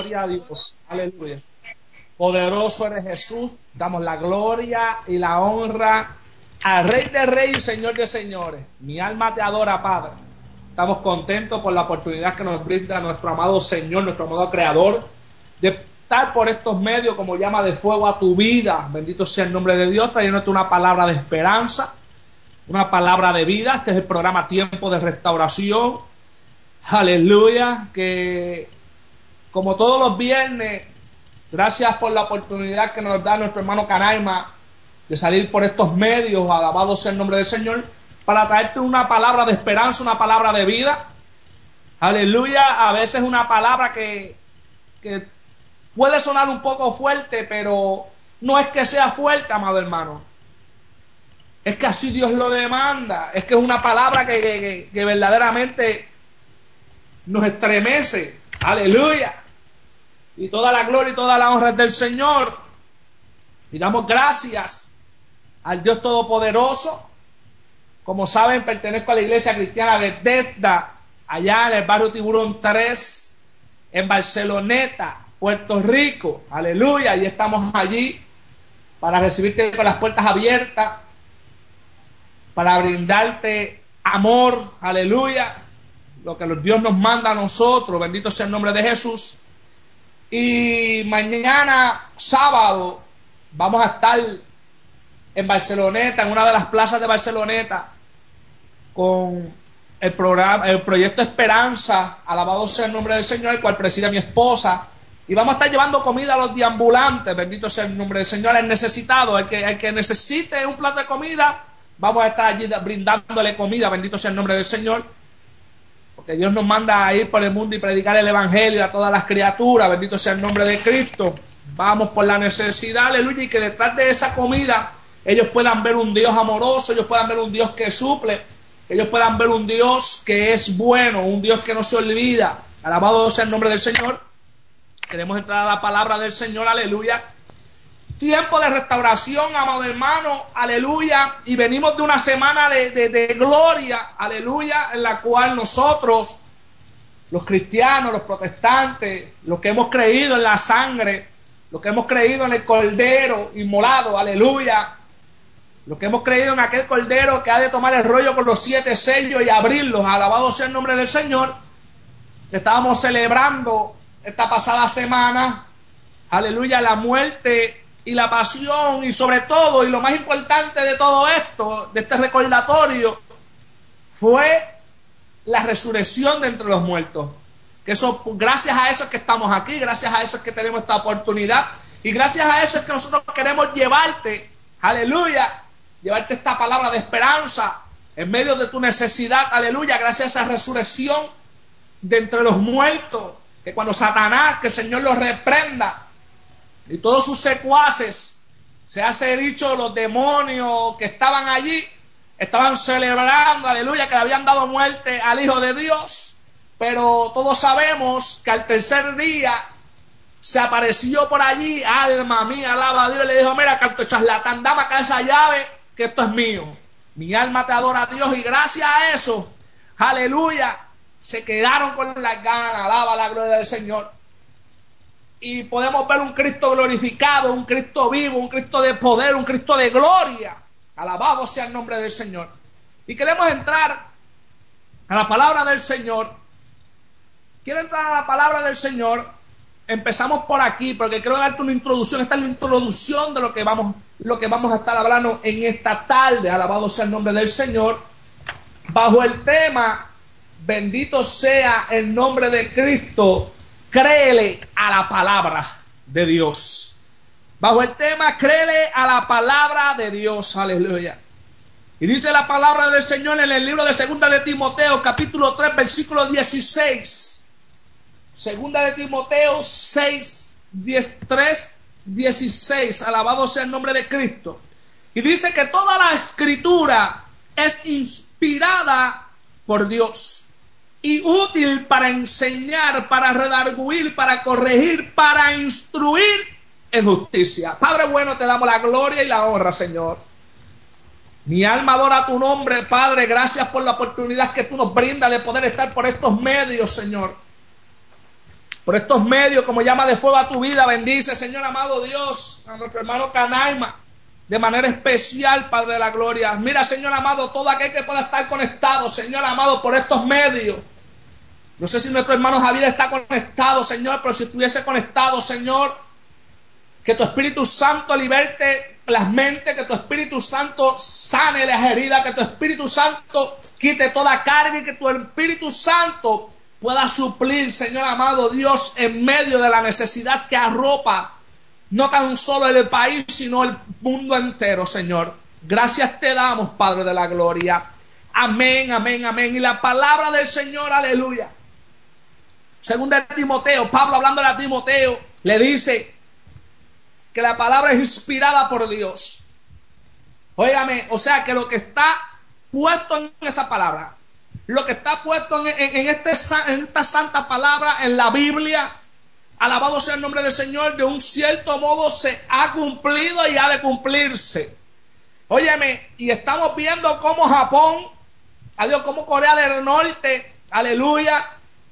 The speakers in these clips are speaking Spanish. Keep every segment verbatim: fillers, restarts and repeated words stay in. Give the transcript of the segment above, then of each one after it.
Gloria a Dios. Aleluya. Poderoso eres Jesús. Damos la gloria y la honra al Rey de Reyes y Señor de Señores. Mi alma te adora, Padre. Estamos contentos por la oportunidad que nos brinda nuestro amado Señor, nuestro amado Creador, de estar por estos medios como llama de fuego a tu vida. Bendito sea el nombre de Dios, trayéndote una palabra de esperanza, una palabra de vida. Este es el programa Tiempo de Restauración. Aleluya, que como todos los viernes, gracias por la oportunidad que nos da nuestro hermano Canaima de salir por estos medios, alabado sea el nombre del Señor, para traerte una palabra de esperanza, una palabra de vida. Aleluya, a veces una palabra que, que puede sonar un poco fuerte, pero no es que sea fuerte, amado hermano. Es que así Dios lo demanda. Es que es una palabra que, que, que, que verdaderamente nos estremece. Aleluya. Y toda la gloria y toda la honra es del Señor. Y damos gracias al Dios Todopoderoso. Como saben, pertenezco a la iglesia cristiana de Bethesda, allá en el barrio Tiburón tres, en Barceloneta, Puerto Rico. Aleluya. Y estamos allí para recibirte con las puertas abiertas, para brindarte amor. Aleluya. Lo que Dios nos manda a nosotros. Bendito sea el nombre de Jesús. Y mañana, sábado, vamos a estar en Barceloneta, en una de las plazas de Barceloneta, con el programa, el proyecto Esperanza, alabado sea el nombre del Señor, el cual preside mi esposa. Y vamos a estar llevando comida a los deambulantes, bendito sea el nombre del Señor, el necesitado, el que, el que necesite un plato de comida, vamos a estar allí brindándole comida, bendito sea el nombre del Señor. Porque Dios nos manda a ir por el mundo y predicar el evangelio a todas las criaturas. Bendito sea el nombre de Cristo. Vamos por la necesidad, aleluya, y que detrás de esa comida ellos puedan ver un Dios amoroso, ellos puedan ver un Dios que suple, ellos puedan ver un Dios que es bueno, un Dios que no se olvida. Alabado sea el nombre del Señor. Queremos entrar a la palabra del Señor, aleluya. Tiempo de restauración, amado hermano, aleluya, y venimos de una semana de, de, de gloria, aleluya, en la cual nosotros, los cristianos, los protestantes, los que hemos creído en la sangre, los que hemos creído en el Cordero inmolado, aleluya, los que hemos creído en aquel Cordero que ha de tomar el rollo con los siete sellos y abrirlos, alabado sea el nombre del Señor, estábamos celebrando esta pasada semana, aleluya, la muerte y la pasión, y sobre todo, y lo más importante de todo esto, de este recordatorio, fue la resurrección de entre los muertos. Que eso, gracias a eso es que estamos aquí, gracias a eso es que tenemos esta oportunidad, y gracias a eso es que nosotros queremos llevarte, aleluya, llevarte esta palabra de esperanza en medio de tu necesidad, aleluya, gracias a esa resurrección de entre los muertos, que cuando Satanás, que el Señor los reprenda, y todos sus secuaces, se hace dicho, los demonios que estaban allí, estaban celebrando, aleluya, que le habían dado muerte al Hijo de Dios. Pero todos sabemos que al tercer día se apareció por allí, alma mía, alaba a Dios, y le dijo, mira, canto charlatán, dame acá esa llave, que esto es mío. Mi alma te adora a Dios, y gracias a eso, aleluya, se quedaron con las ganas, alaba la gloria del Señor. Y podemos ver un Cristo glorificado, un Cristo vivo, un Cristo de poder, un Cristo de gloria. Alabado sea el nombre del Señor. Y queremos entrar a la palabra del Señor. Quiero entrar a la palabra del Señor. Empezamos por aquí, porque quiero darte una introducción. Esta es la introducción de lo que vamos, lo que vamos a estar hablando en esta tarde. Alabado sea el nombre del Señor. Bajo el tema, bendito sea el nombre de Cristo. Créele a la palabra de Dios. Bajo el tema, créele a la palabra de Dios. Aleluya. Y dice la palabra del Señor en el libro de Segunda de Timoteo, capítulo tres, versículo dieciséis. Segunda de Timoteo seis, tres, dieciséis. Alabado sea el nombre de Cristo. Y dice que toda la escritura es inspirada por Dios y útil para enseñar, para redarguir, para corregir, para instruir en justicia. Padre bueno, te damos la gloria y la honra, Señor. Mi alma adora tu nombre, Padre. Gracias por la oportunidad que tú nos brindas de poder estar por estos medios, Señor. Por estos medios, como llama de fuego a tu vida, bendice, Señor amado Dios, a nuestro hermano Canaima, de manera especial, Padre de la Gloria. Mira, Señor amado, todo aquel que pueda estar conectado, Señor amado, por estos medios. No sé si nuestro hermano Javier está conectado, Señor, pero si estuviese conectado, Señor, que tu Espíritu Santo liberte las mentes, que tu Espíritu Santo sane las heridas, que tu Espíritu Santo quite toda carga y que tu Espíritu Santo pueda suplir, Señor amado Dios, en medio de la necesidad que arropa no tan solo el país, sino el mundo entero, Señor. Gracias te damos, Padre de la Gloria. Amén, amén, amén. Y la palabra del Señor, aleluya. Según de Timoteo, Pablo hablando a Timoteo, le dice que la palabra es inspirada por Dios. Óigame, o sea que lo que está puesto en esa palabra, lo que está puesto en, en, en, este, en esta santa palabra, en la Biblia, alabado sea el nombre del Señor, de un cierto modo se ha cumplido y ha de cumplirse. Óyeme, y estamos viendo cómo Japón, adiós, cómo Corea del Norte, aleluya,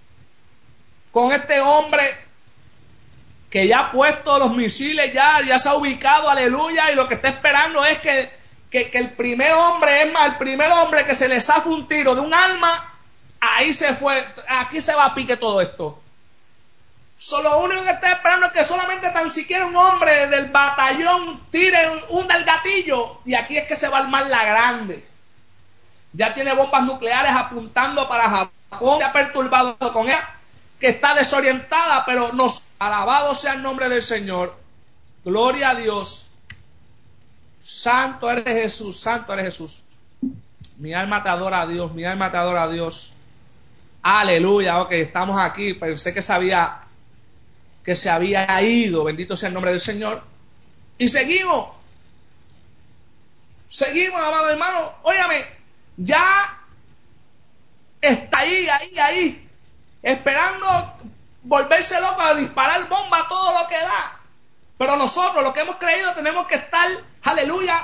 con este hombre que ya ha puesto los misiles, ya, ya se ha ubicado, aleluya, y lo que está esperando es que, que, que el primer hombre, es más, el primer hombre que se le zafa un tiro de un arma, ahí se fue, aquí se va a pique todo esto. Solo lo único que está esperando es que solamente tan siquiera un hombre del batallón tire un del gatillo, y aquí es que se va a armar la grande. Ya tiene bombas nucleares apuntando para Japón, se ha perturbado con ella, que está desorientada, pero nos alabado sea el nombre del Señor. Gloria a Dios. Santo eres Jesús, santo eres Jesús. Mi alma te adora a Dios, mi alma te adora a Dios. Aleluya, ok, estamos aquí. Pensé que se había, que se había ido. Bendito sea el nombre del Señor. Y seguimos. Seguimos, amado hermano. Óyame, ya está ahí, ahí, ahí, esperando volverse loco a disparar bomba a todo lo que da. Pero nosotros, los que hemos creído, tenemos que estar, aleluya,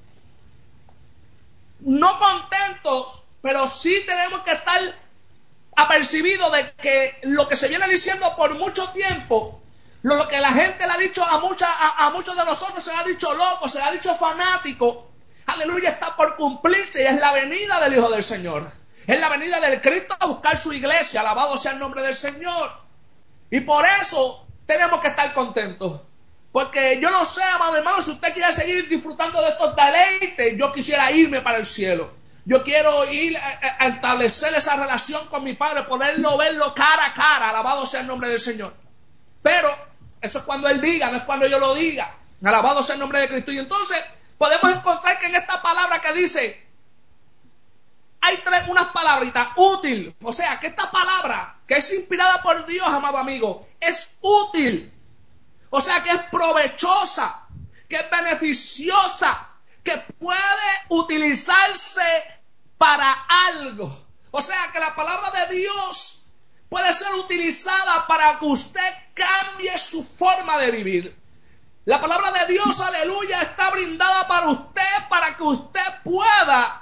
no contentos, pero sí tenemos que estar apercibidos de que lo que se viene diciendo por mucho tiempo, lo que la gente le ha dicho a, mucha, a, a muchos de nosotros, se le ha dicho loco, se le ha dicho fanático, aleluya, está por cumplirse, y es la venida del Hijo del Señor. Es la venida del Cristo a buscar su iglesia. Alabado sea el nombre del Señor. Y por eso tenemos que estar contentos. Porque yo no sé, amado hermano, si usted quiere seguir disfrutando de estos deleites, yo quisiera irme para el cielo. Yo quiero ir a, a establecer esa relación con mi Padre, poderlo verlo cara a cara. Alabado sea el nombre del Señor. Pero eso es cuando Él diga, no es cuando yo lo diga. Alabado sea el nombre de Cristo. Y entonces podemos encontrar que en esta palabra que dice, hay tres, unas palabritas, útil. O sea, que esta palabra, que es inspirada por Dios, amado amigo, es útil. O sea, que es provechosa, que es beneficiosa, que puede utilizarse para algo. O sea, que la palabra de Dios puede ser utilizada para que usted cambie su forma de vivir. La palabra de Dios, aleluya, está brindada para usted, para que usted pueda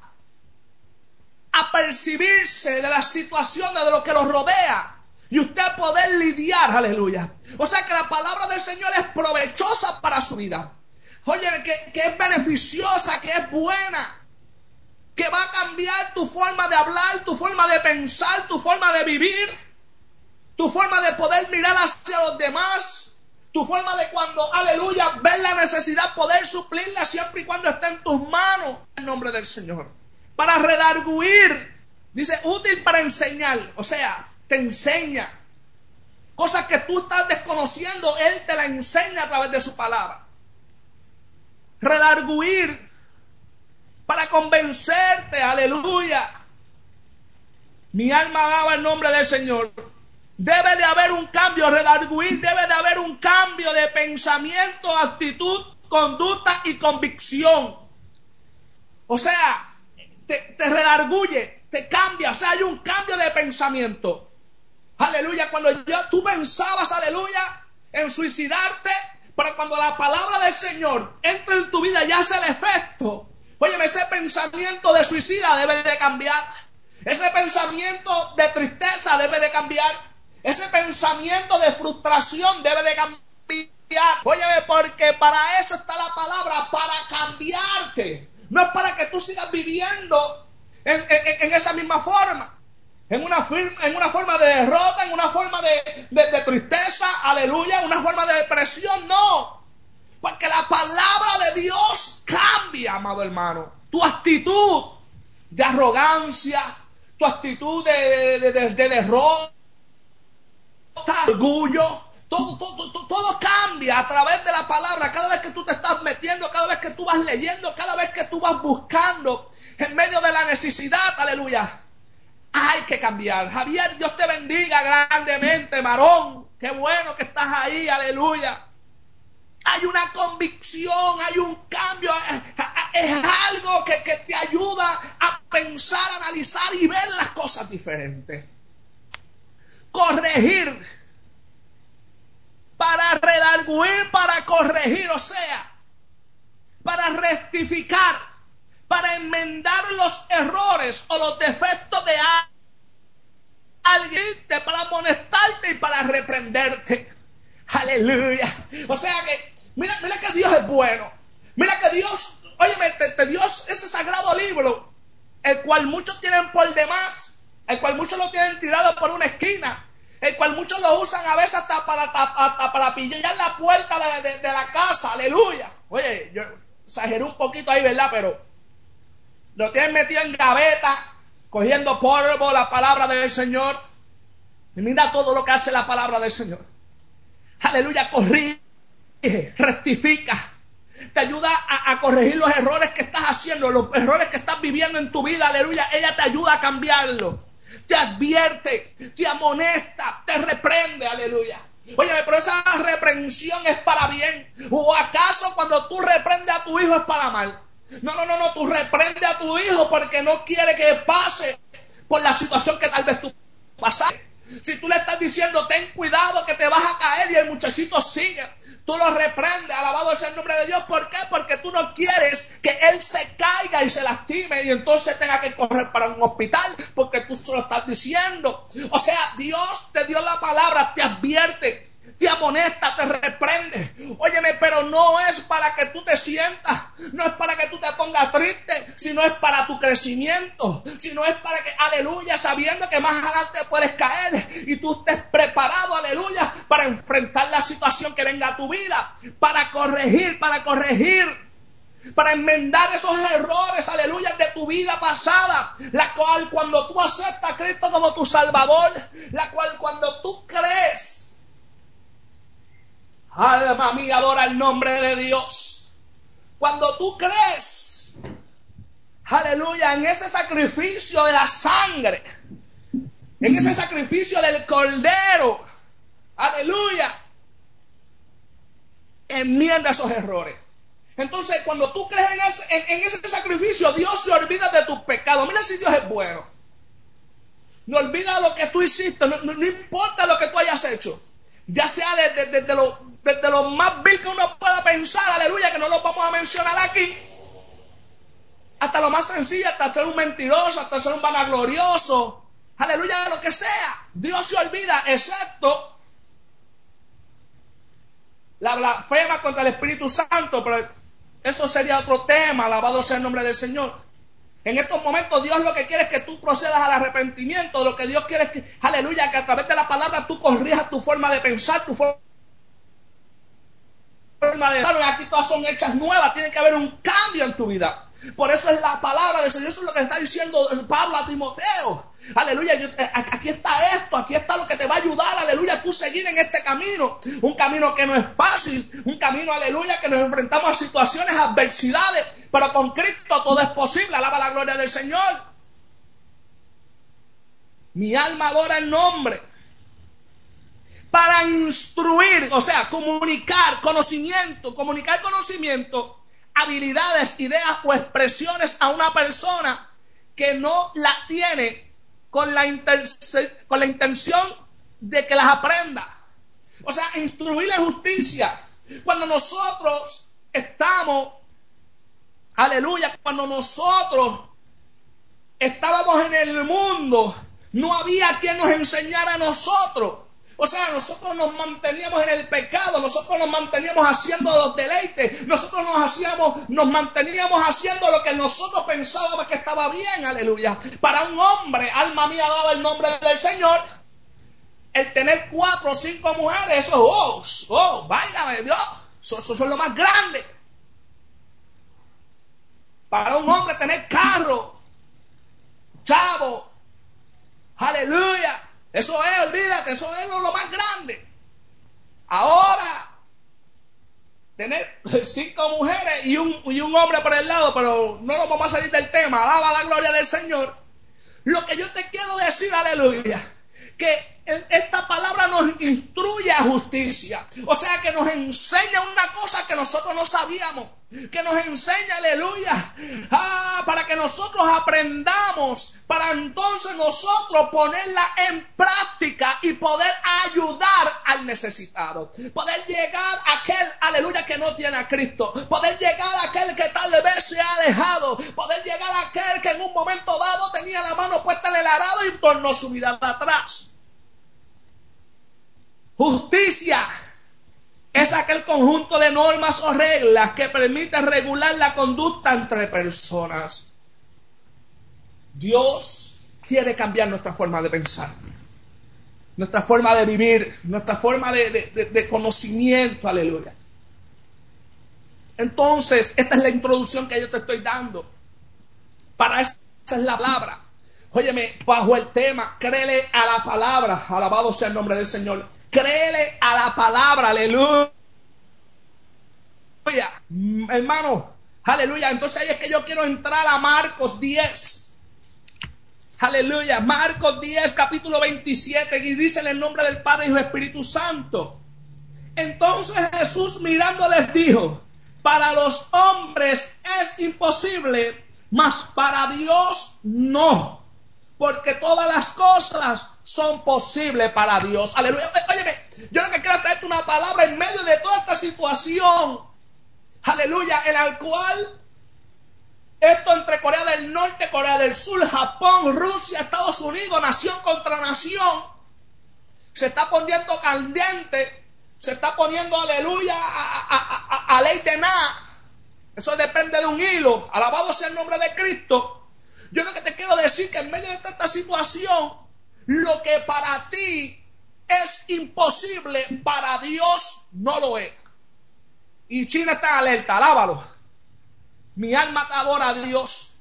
apercibirse de las situaciones, de lo que lo rodea, y usted poder lidiar, aleluya. O sea que la palabra del Señor es provechosa para su vida. Oye, que, que es beneficiosa, que es buena, que va a cambiar tu forma de hablar, tu forma de pensar, tu forma de vivir, tu forma de poder mirar hacia los demás, tu forma de cuando, aleluya, ver la necesidad, poder suplirla siempre y cuando esté en tus manos, en nombre del Señor. Para redarguir, dice, útil para enseñar, o sea, te enseña. Cosas que tú estás desconociendo, Él te la enseña a través de su palabra. Redarguir, para convencerte, aleluya. Mi alma alaba el nombre del Señor. Debe de haber un cambio, redarguir, debe de haber un cambio de pensamiento, actitud, conducta y convicción. O sea, te, te redarguye, te cambia, o sea, hay un cambio de pensamiento. Aleluya, cuando ya tú pensabas, aleluya, en suicidarte, pero cuando la palabra del Señor entra en tu vida y hace el efecto, óyeme, ese pensamiento de suicida debe de cambiar. Ese pensamiento de tristeza debe de cambiar. Ese pensamiento de frustración debe de cambiar. Óyeme, porque para eso está la palabra, para cambiarte. No es para que tú sigas viviendo en, en, en esa misma forma. En una, en una forma de derrota, en una forma de, de, de tristeza, aleluya, una forma de depresión, no. Porque la palabra de Dios cambia, amado hermano. Tu actitud de arrogancia, tu actitud de, de, de, de derrota, orgullo, todo, todo, todo, todo cambia a través de la palabra. Cada vez que tú te estás metiendo, cada vez que tú vas leyendo, cada vez que tú vas buscando en medio de la necesidad, aleluya. Hay que cambiar. Javier, Dios te bendiga grandemente, varón. Qué bueno que estás ahí, aleluya. Hay una convicción, hay un cambio. Es algo que, que te ayuda a pensar, analizar y ver las cosas diferentes. Corregir. Para redarguir, para corregir, o sea, para rectificar, para enmendar los errores o los defectos de alguien, para amonestarte y para reprenderte. Aleluya. O sea que, mira, mira que Dios es bueno. Mira que Dios, óyeme, te, te Dios ese sagrado libro, el cual muchos tienen por demás, el cual muchos lo tienen tirado por una esquina, el cual muchos lo usan a veces hasta para, hasta para pillar la puerta de, de, de la casa. Aleluya. Oye, yo exageré un poquito ahí, ¿verdad? Pero lo tienen metido en gaveta, cogiendo polvo, la palabra del Señor. Y mira todo lo que hace la palabra del Señor. Aleluya, corrige, rectifica. Te ayuda a, a corregir los errores que estás haciendo, los errores que estás viviendo en tu vida. Aleluya, ella te ayuda a cambiarlo. Te advierte, te amonesta, te reprende. Aleluya. Oye, pero esa reprensión es para bien. ¿O acaso cuando tú reprendes a tu hijo es para mal? No, no, no, no. Tú reprendes a tu hijo porque no quiere que pase por la situación que tal vez tú pasaste. Si tú le estás diciendo, ten cuidado que te vas a caer y el muchachito sigue, tú lo reprendes, alabado sea el nombre de Dios. ¿Por qué? Porque tú no quieres que él se caiga y se lastime y entonces tenga que correr para un hospital porque tú se lo estás diciendo. O sea, Dios te dio la palabra, te advierte, te amonesta, te reprende. Óyeme, pero no es para que tú te sientas, no es para que tú te pongas triste, sino es para tu crecimiento, sino es para que, aleluya, sabiendo que más adelante puedes caer y tú estés preparado, aleluya, para enfrentar la situación que venga a tu vida, para corregir, para corregir, para enmendar esos errores, aleluya, de tu vida pasada, la cual cuando tú aceptas a Cristo como tu Salvador, la cual cuando tú crees, alma mía, adora el nombre de Dios. Cuando tú crees, aleluya, en ese sacrificio de la sangre, en ese sacrificio del cordero, aleluya, enmienda esos errores. Entonces, cuando tú crees en ese, en, en ese sacrificio, Dios se olvida de tus pecados. Mira si Dios es bueno. No olvida lo que tú hiciste, no, no, no importa lo que tú hayas hecho. Ya sea desde de, de, de lo, de, de lo más vil que uno pueda pensar, aleluya, que no lo vamos a mencionar aquí, hasta lo más sencillo, hasta ser un mentiroso, hasta ser un vanaglorioso, aleluya, lo que sea. Dios se olvida, excepto la blasfema contra el Espíritu Santo, pero eso sería otro tema, alabado sea el nombre del Señor. En estos momentos Dios lo que quiere es que tú procedas al arrepentimiento. Lo que Dios quiere es que, aleluya, que a través de la palabra tú corrijas tu forma de pensar, tu forma de... Aquí todas son hechas nuevas, tiene que haber un cambio en tu vida. Por eso es la palabra del Señor, eso es lo que está diciendo Pablo a Timoteo. Aleluya, yo, aquí está esto, aquí está lo que te va a ayudar, aleluya, tú seguir en este camino. Un camino que no es fácil, un camino, aleluya, que nos enfrentamos a situaciones, adversidades, pero con Cristo todo es posible, alaba la gloria del Señor. Mi alma adora el nombre. Para instruir, o sea, comunicar conocimiento, comunicar conocimiento, habilidades, ideas o expresiones a una persona que no la tiene con la, con la intención de que las aprenda. O sea, instruir en justicia. Cuando nosotros estamos, aleluya, cuando nosotros estábamos en el mundo, no había quien nos enseñara a nosotros. O sea, nosotros nos manteníamos en el pecado, nosotros nos manteníamos haciendo los deleites, nosotros nos hacíamos, nos manteníamos haciendo lo que nosotros pensábamos que estaba bien, aleluya. Para un hombre, alma mía, daba el nombre del Señor, el tener cuatro o cinco mujeres, eso, oh, oh, váyame Dios, eso, eso es lo más grande. Para un hombre tener carro, chavo, aleluya, eso es, olvídate, eso es lo más grande. Ahora, tener cinco mujeres y un, y un hombre por el lado, pero no nos vamos a salir del tema, alaba la gloria del Señor. Lo que yo te quiero decir, aleluya, que esta palabra nos instruye a justicia, o sea que nos enseña una cosa que nosotros no sabíamos, que nos enseña, aleluya, ah, para que nosotros aprendamos, para entonces nosotros ponerla en práctica y poder ayudar al necesitado, poder llegar a aquel, aleluya, que no tiene a Cristo, poder llegar a aquel que tal vez se ha alejado, poder llegar a aquel que en un momento dado tenía la mano puesta en el arado y tornó su mirada atrás. Justicia es aquel conjunto de normas o reglas que permite regular la conducta entre personas. Dios quiere cambiar nuestra forma de pensar, nuestra forma de vivir, nuestra forma de, de, de, de conocimiento, aleluya. Entonces, esta es la introducción que yo te estoy dando. Para esa es la palabra. Óyeme, bajo el tema, créele a la palabra, alabado sea el nombre del Señor. Créele a la palabra, aleluya. Hermano, aleluya. Entonces ahí es que yo quiero entrar a Marcos diez. Aleluya. Marcos diez, capítulo veintisiete. Y dice en el nombre del Padre y del Espíritu Santo. Entonces Jesús mirándoles dijo: para los hombres es imposible, mas para Dios no. Porque todas las cosas son posibles para Dios. Aleluya. Óyeme, yo lo que quiero traerte una palabra en medio de toda esta situación. Aleluya, en la cual esto entre Corea del Norte, Corea del Sur, Japón, Rusia, Estados Unidos, nación contra nación, se está poniendo caliente, se está poniendo, aleluya, a, a, a, a ley de nada. Eso depende de un hilo. Alabado sea el nombre de Cristo. Yo lo que te quiero decir que en medio de toda esta situación, lo que para ti es imposible, para Dios no lo es. Y China está alerta, alábalo. Mi alma te adora a Dios.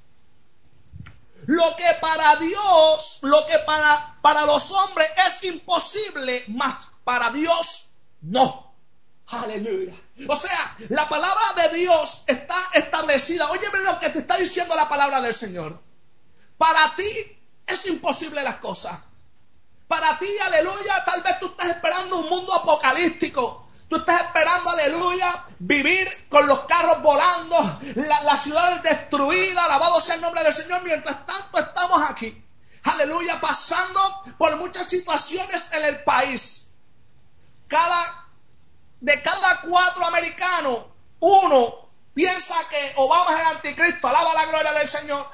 Lo que para Dios, lo que para, para los hombres es imposible, mas para Dios no. Aleluya. O sea, la palabra de Dios está establecida. Óyeme lo que te está diciendo la palabra del Señor. Para ti es imposible las cosas. Para ti, aleluya, tal vez tú estás esperando un mundo apocalíptico. Tú estás esperando, aleluya, vivir con los carros volando, la, las ciudades destruidas, alabado sea el nombre del Señor. Mientras tanto estamos aquí, aleluya, pasando por muchas situaciones en el país. Cada, de cada cuatro americanos, uno piensa que Obama es el anticristo. Alaba la gloria del Señor.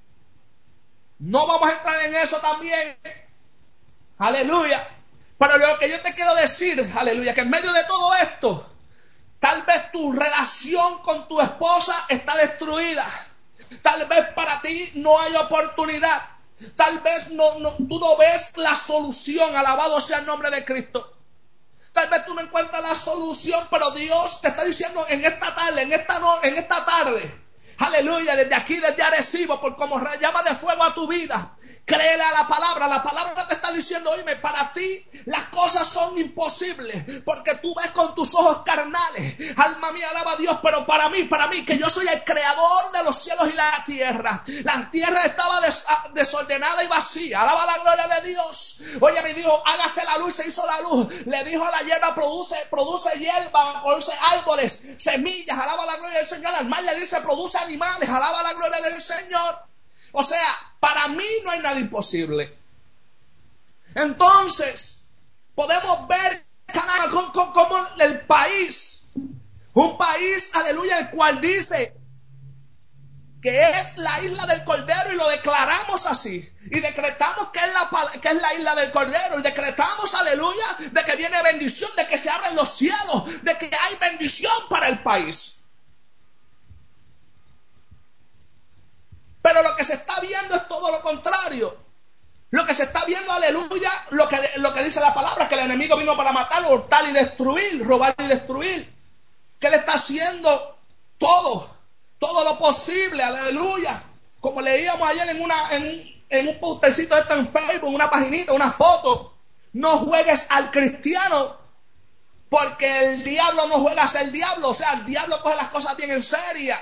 No vamos a entrar en eso también. Aleluya. Pero lo que yo te quiero decir, aleluya, que en medio de todo esto, tal vez tu relación con tu esposa está destruida. Tal vez para ti no hay oportunidad. Tal vez no, no, tú no ves la solución. Alabado sea el nombre de Cristo. Tal vez tú no encuentras la solución, pero Dios te está diciendo en esta tarde, en esta, no, en esta tarde, aleluya, desde aquí, desde Arecibo, por como llama de fuego a tu vida, créele a la palabra. La palabra te está diciendo: oíme, para ti las cosas son imposibles, porque tú ves con tus ojos carnales. Alma mía, alaba a Dios, pero para mí, para mí, que yo soy el creador de los cielos y la tierra. La tierra estaba des, desordenada y vacía. Alaba la gloria de Dios. Oye, me dijo: hágase la luz, se hizo la luz. Le dijo a la hierba: produce, produce hierba, produce árboles, semillas. Alaba la gloria del Señor. Al mar le dice: produce animales. Alaba la gloria del Señor. O sea, para mí no hay nada imposible. Entonces, podemos ver como el país, un país, aleluya, el cual dice que es la isla del Cordero, y lo declaramos así, y decretamos que es, la, que es la isla del Cordero, y decretamos, aleluya, de que viene bendición, de que se abren los cielos, de que hay bendición para el país. Pero lo que se está viendo es todo lo contrario. Lo que se está viendo, aleluya, lo que, lo que dice la palabra, que el enemigo vino para matar, hurtar y destruir, robar y destruir. Que él está haciendo todo, todo lo posible, aleluya. Como leíamos ayer en, una, en, en un postercito de esto en Facebook, una paginita, una foto. No juegues al cristiano, porque el diablo no juega a ser diablo. O sea, el diablo coge las cosas bien en serio.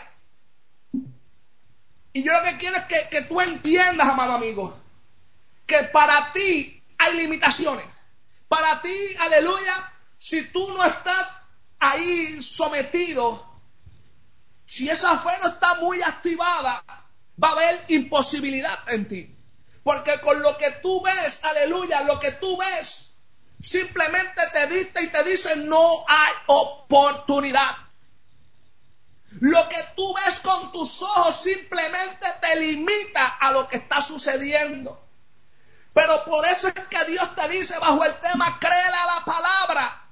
Y yo lo que quiero es que, que tú entiendas, amado amigo, que para ti hay limitaciones. Para ti, aleluya, si tú no estás ahí sometido, si esa fe no está muy activada, va a haber imposibilidad en ti. Porque con lo que tú ves, aleluya, lo que tú ves, simplemente te dicta y te dice no hay oportunidad. Lo que tú ves con tus ojos simplemente te limita a lo que está sucediendo. Pero por eso es que Dios te dice bajo el tema, créele a la palabra.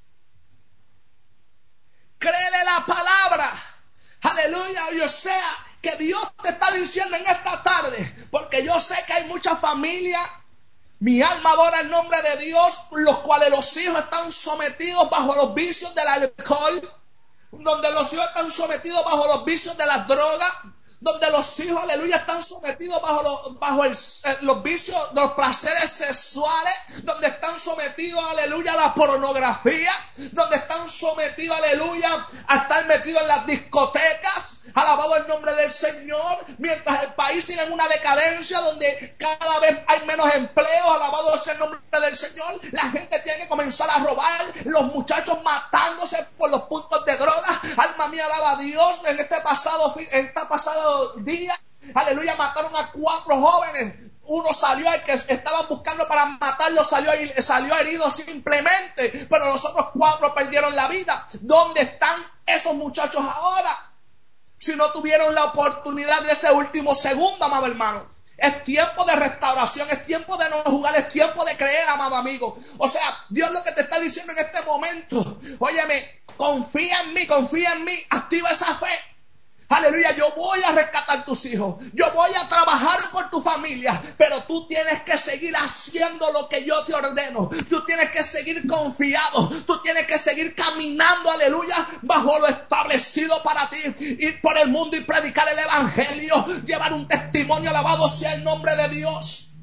Créele la palabra. Aleluya. O sea, que Dios te está diciendo en esta tarde, porque yo sé que hay muchas familias, mi alma adora el nombre de Dios, los cuales los hijos están sometidos bajo los vicios del alcohol, donde los hijos están sometidos bajo los vicios de las drogas, donde los hijos, aleluya, están sometidos bajo, los, bajo el, los vicios de los placeres sexuales, donde están sometidos, aleluya, a la pornografía, donde están sometidos, aleluya, a estar metidos en las discotecas. Alabado el nombre del Señor, mientras el país sigue en una decadencia donde cada vez hay menos empleo. Alabado sea el nombre del Señor. La gente tiene que comenzar a robar, los muchachos matándose por los puntos de droga. Alma mía, alaba a Dios. En este pasado, en este pasado día, aleluya, mataron a cuatro jóvenes. Uno salió, el que estaban buscando para matarlo salió, salió herido simplemente, pero los otros cuatro perdieron la vida. ¿Dónde están esos muchachos ahora? Si no tuvieron la oportunidad de ese último segundo, amado hermano. Es tiempo de restauración, es tiempo de no jugar, es tiempo de creer, amado amigo. O sea, Dios lo que te está diciendo en este momento, óyeme, confía en mí, confía en mí, activa esa fe. Aleluya, yo voy a rescatar tus hijos, yo voy a trabajar por tu familia, pero tú tienes que seguir haciendo lo que yo te ordeno. Tú tienes que seguir confiado, tú tienes que seguir caminando, aleluya, bajo lo establecido para ti. Ir por el mundo y predicar el evangelio, llevar un testimonio, alabado sea el nombre de Dios.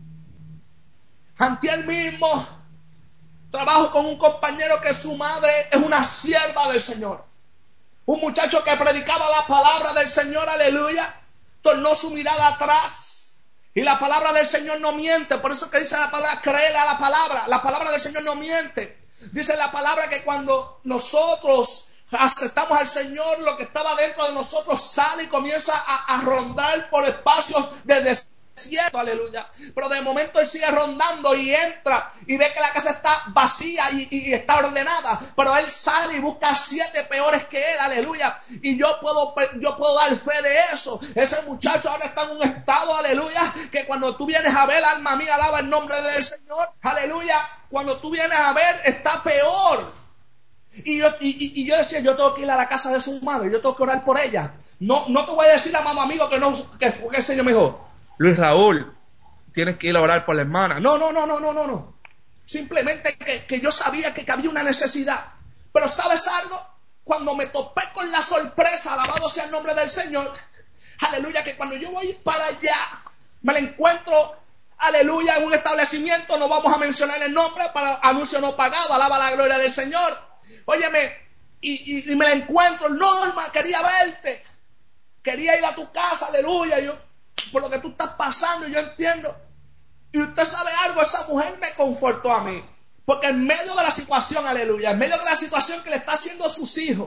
Antier mismo trabajo con un compañero que su madre es una sierva del Señor. Un muchacho que predicaba la palabra del Señor, aleluya, tornó su mirada atrás. Y la palabra del Señor no miente. Por eso que dice la palabra, créele a la palabra. La palabra del Señor no miente. Dice la palabra que cuando nosotros aceptamos al Señor, lo que estaba dentro de nosotros sale y comienza a, a rondar por espacios de desierto. Cierto, aleluya, pero de momento él sigue rondando y entra y ve que la casa está vacía y, y está ordenada, pero él sale y busca siete peores que él, aleluya, y yo puedo, yo puedo dar fe de eso. Ese muchacho ahora está en un estado, aleluya, que cuando tú vienes a ver, alma mía, alaba el nombre del Señor, aleluya, cuando tú vienes a ver, está peor. Y yo, y, y yo decía, yo tengo que ir a la casa de su madre, yo tengo que orar por ella. No, no te voy a decir a mamá amigo que no, que fue el Señor me dijo, Luis Raúl, tienes que ir a orar por la hermana. No, no, no, no, no, no, no. Simplemente que, que yo sabía que, que había una necesidad. Pero ¿sabes algo? Cuando me topé con la sorpresa, alabado sea el nombre del Señor, aleluya, que cuando yo voy para allá, me la encuentro, aleluya, en un establecimiento, no vamos a mencionar el nombre, para anuncio no pagado, alaba la gloria del Señor. Óyeme, y, y, y me la encuentro, Norma, quería verte, quería ir a tu casa, aleluya, yo, por lo que tú estás pasando, yo entiendo. Y usted sabe algo, esa mujer me confortó a mí, porque en medio de la situación, aleluya, en medio de la situación que le está haciendo a sus hijos,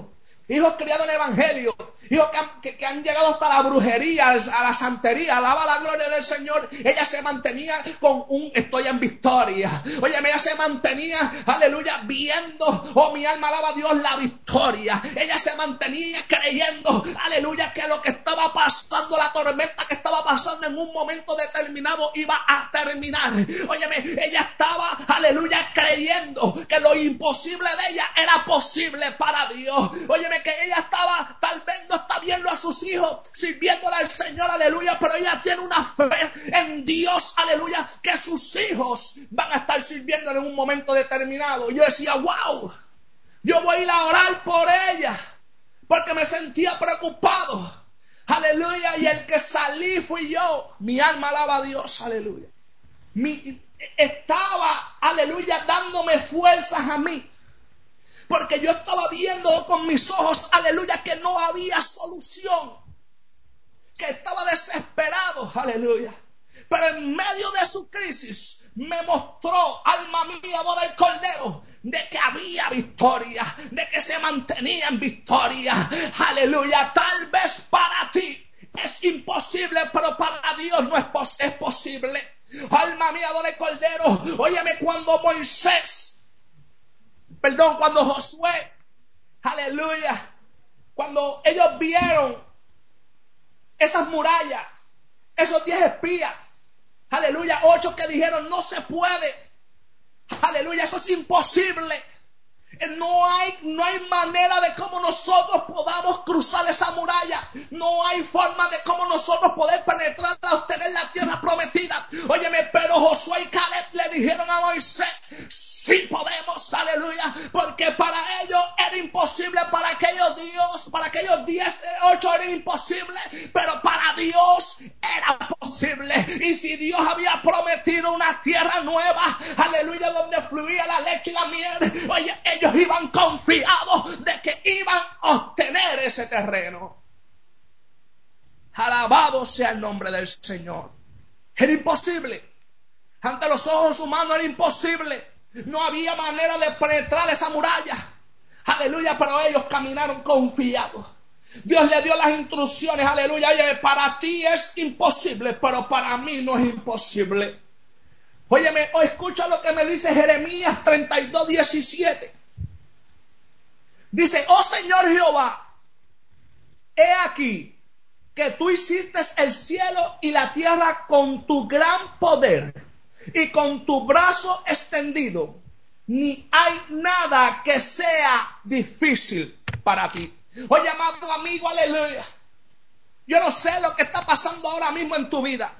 hijos criados en el evangelio, hijos que han, que, que han llegado hasta la brujería, a la santería, alaba la gloria del Señor. Ella se mantenía con un estoy en victoria. Oye, ella se mantenía, aleluya, viendo, oh mi alma alaba a Dios, la victoria. Ella se mantenía creyendo, aleluya, que lo que estaba pasando, la tormenta que estaba pasando en un momento determinado iba a terminar. Óyeme, ella estaba, aleluya, creyendo que lo imposible de ella era posible para Dios. Óyeme, que ella estaba, tal vez no está viendo a sus hijos sirviéndole al Señor, aleluya, pero ella tiene una fe en Dios, aleluya, que sus hijos van a estar sirviendo en un momento determinado. Yo decía, wow, yo voy a ir a orar por ella, porque me sentía preocupado. Aleluya, y el que salí fui yo. Mi alma alaba a Dios, aleluya. Mi, estaba, aleluya, dándome fuerzas a mí. Porque yo estaba viendo con mis ojos, aleluya, que no había solución. Que estaba desesperado, aleluya. Pero en medio de su crisis me mostró, alma mía, adora el Cordero, de que había victoria, de que se mantenía en victoria. Aleluya, tal vez para ti es imposible, pero para Dios no es, pos- es posible. Alma mía, adora el Cordero. Óyeme, cuando Moisés, perdón, cuando Josué, aleluya, cuando ellos vieron esas murallas, esos diez espías, aleluya, ocho que dijeron no se puede, aleluya, eso es imposible. No hay, no hay manera de cómo nosotros podamos cruzar esa muralla. No hay forma de cómo nosotros poder penetrar a obtener la tierra prometida. Óyeme, pero Josué y Caleb le dijeron a Moisés, sí podemos, aleluya, porque para ellos era imposible, para aquellos Dios, para aquellos diez, ocho era imposible, pero para Dios era posible. Y si Dios había prometido una tierra nueva, aleluya, donde fluía la leche y la miel, oye, ellos iban confiados de que iban a obtener ese terreno. Alabado sea el nombre del Señor. Era imposible. Ante los ojos humanos era imposible. No había manera de penetrar esa muralla. Aleluya, pero ellos caminaron confiados. Dios le dio las instrucciones, aleluya. Oye, para ti es imposible, pero para mí no es imposible. Óyeme, o escucha lo que me dice Jeremías treinta y dos, diecisiete. Dice, oh Señor Jehová, he aquí que tú hiciste el cielo y la tierra con tu gran poder y con tu brazo extendido. Ni hay nada que sea difícil para ti. Oye, amado amigo, aleluya. Yo no sé lo que está pasando ahora mismo en tu vida.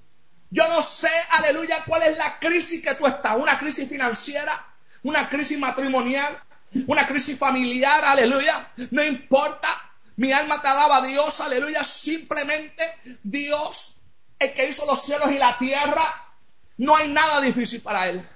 Yo no sé, aleluya, cuál es la crisis que tú estás. Una crisis financiera, una crisis matrimonial, una crisis familiar, aleluya. No importa. Mi alma te alaba a Dios, aleluya. Simplemente Dios, el que hizo los cielos y la tierra, no hay nada difícil para Él.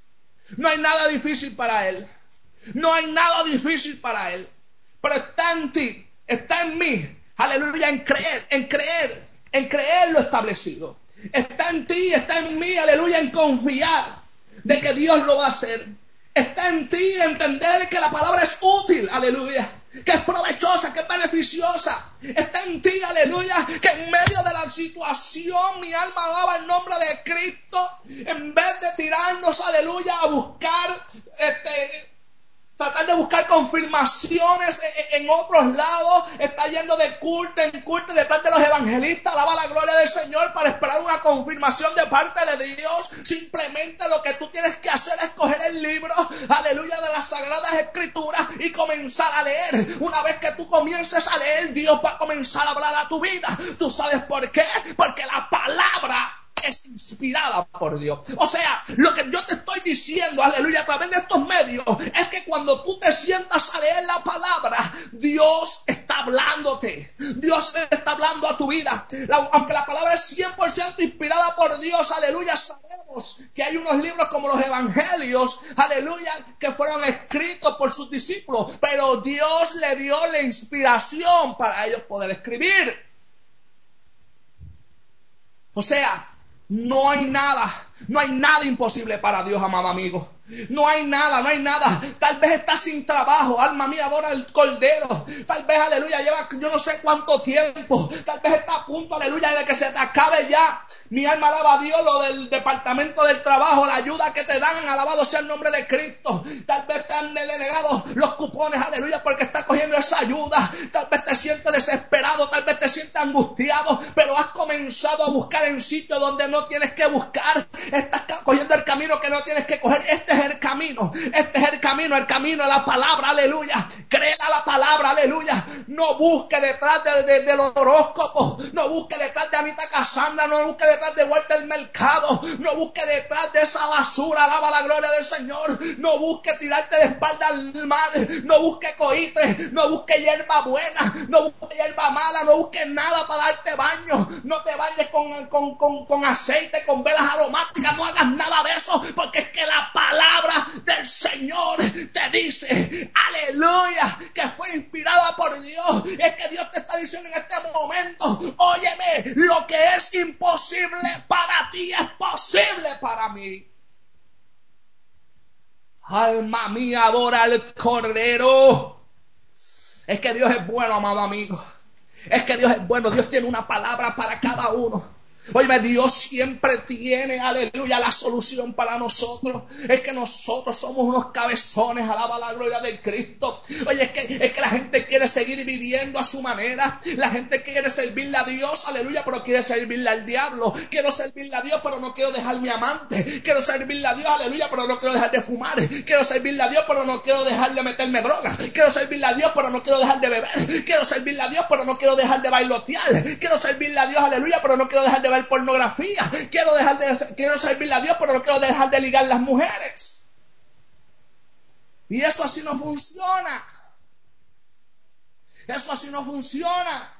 No hay nada difícil para Él. No hay nada difícil para Él. Pero está en ti, está en mí, aleluya, en creer, en creer, en creer lo establecido. Está en ti, está en mí, aleluya, en confiar de que Dios lo va a hacer. Está en ti entender que la palabra es útil, aleluya, que es provechosa, que es beneficiosa. Está en ti, aleluya, que en medio de la situación mi alma alaba el nombre de Cristo. En vez de tirarnos, aleluya, a buscar este... tratar de buscar confirmaciones en otros lados, está yendo de culto en culto detrás de los evangelistas, alaba la gloria del Señor para esperar una confirmación de parte de Dios. Simplemente lo que tú tienes que hacer es coger el libro, aleluya, de las Sagradas Escrituras y comenzar a leer. Una vez que tú comiences a leer, Dios va a comenzar a hablar a tu vida. ¿Tú sabes por qué? Porque la palabra es inspirada por Dios. O sea, lo que yo te estoy diciendo, aleluya, a través de estos medios, es que cuando tú te sientas a leer la palabra, Dios está hablándote. Dios está hablando a tu vida. La, aunque la palabra es cien por ciento inspirada por Dios, aleluya, sabemos que hay unos libros como los evangelios, aleluya, que fueron escritos por sus discípulos, pero Dios le dio la inspiración para ellos poder escribir. O sea, no hay nada, no hay nada imposible para Dios, amado amigo. No hay nada, no hay nada. Tal vez está sin trabajo. Alma mía, adora al Cordero. Tal vez, aleluya, lleva yo no sé cuánto tiempo. Tal vez está a punto, aleluya, de que se te acabe ya. Mi alma alaba a Dios, lo del departamento del trabajo, la ayuda que te dan, alabado sea el nombre de Cristo. Tal vez te han denegado los cupones, aleluya, porque estás cogiendo esa ayuda. Tal vez te sientes desesperado, tal vez te sientes angustiado, pero has comenzado a buscar en sitios donde no tienes que buscar. Estás cogiendo el camino que no tienes que coger. Este es el camino, este es el camino, el camino de la palabra, aleluya. Crea la palabra, aleluya. No busque detrás de, de, de los horóscopos, no busque detrás de Anita Casandra, no busque detrás de vuelta el mercado, no busque detrás de esa basura, alaba la gloria del Señor. No busque tirarte de espalda al mar, no busque coitres, no busque hierba buena, no busque hierba mala, no busque nada para darte baño. No te bañes con, con, con, con aceite, con velas aromáticas, no hagas nada de eso, porque es que la palabra del Señor te dice, aleluya, que fue inspirada por Dios. Es que Dios te está diciendo en este momento, óyeme, lo que es imposible para ti es posible para mí. Alma mía, adora al Cordero. Es que Dios es bueno, amado amigo. Es que Dios es bueno. Dios tiene una palabra para cada uno. Oye, Dios siempre tiene, aleluya, la solución para nosotros. Es que nosotros somos unos cabezones, alaba la gloria de Cristo. Oye, es que, es que la gente quiere seguir viviendo a su manera. La gente quiere servirle a Dios, aleluya, pero quiere servirle al diablo. Quiero servirle a Dios, pero no quiero dejar mi amante. Quiero servirle a Dios, aleluya, pero no quiero dejar de fumar. Quiero servirle a Dios, pero no quiero dejar de meterme droga. Quiero servirle a Dios, pero no quiero dejar de beber. Quiero servirle a Dios, pero no quiero dejar de bailotear. Quiero servirle a Dios, aleluya, pero no quiero dejar de ver pornografía. Quiero dejar de quiero servirle a Dios, pero no quiero dejar de ligar las mujeres. Y eso así no funciona. Eso así no funciona.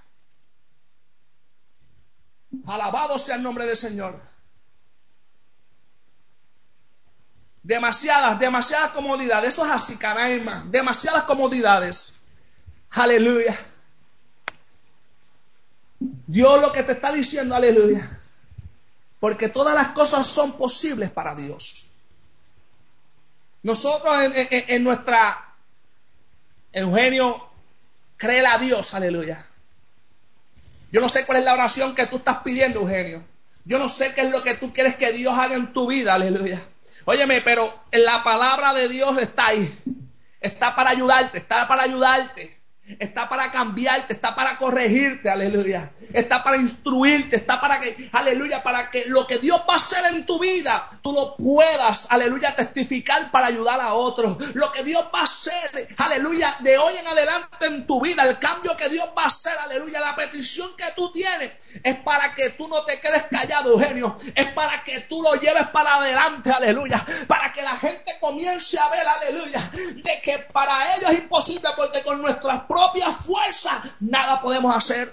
Alabado sea el nombre del Señor. Demasiadas, demasiadas comodidades. Eso es así, canaima. Demasiadas comodidades. Aleluya. Dios lo que te está diciendo, aleluya. Porque todas las cosas son posibles para Dios. Nosotros en, en, en nuestra, Eugenio, créele a Dios, aleluya. Yo no sé cuál es la oración que tú estás pidiendo, Eugenio. Yo no sé qué es lo que tú quieres que Dios haga en tu vida, aleluya. Óyeme, pero la palabra de Dios está ahí. Está para ayudarte, está para ayudarte. Está para cambiarte, está para corregirte, aleluya. Está para instruirte, está para que, aleluya, para que lo que Dios va a hacer en tu vida, tú lo puedas, aleluya, testificar para ayudar a otros. Lo que Dios va a hacer, aleluya, de hoy en adelante en tu vida, el cambio que Dios va a hacer, aleluya, la petición que tú tienes, es para que tú no te quedes callado, Eugenio. Es para que tú lo lleves para adelante, aleluya. Para que la gente comience a ver, aleluya, de que para ellos es imposible, porque con nuestras propia fuerza nada podemos hacer.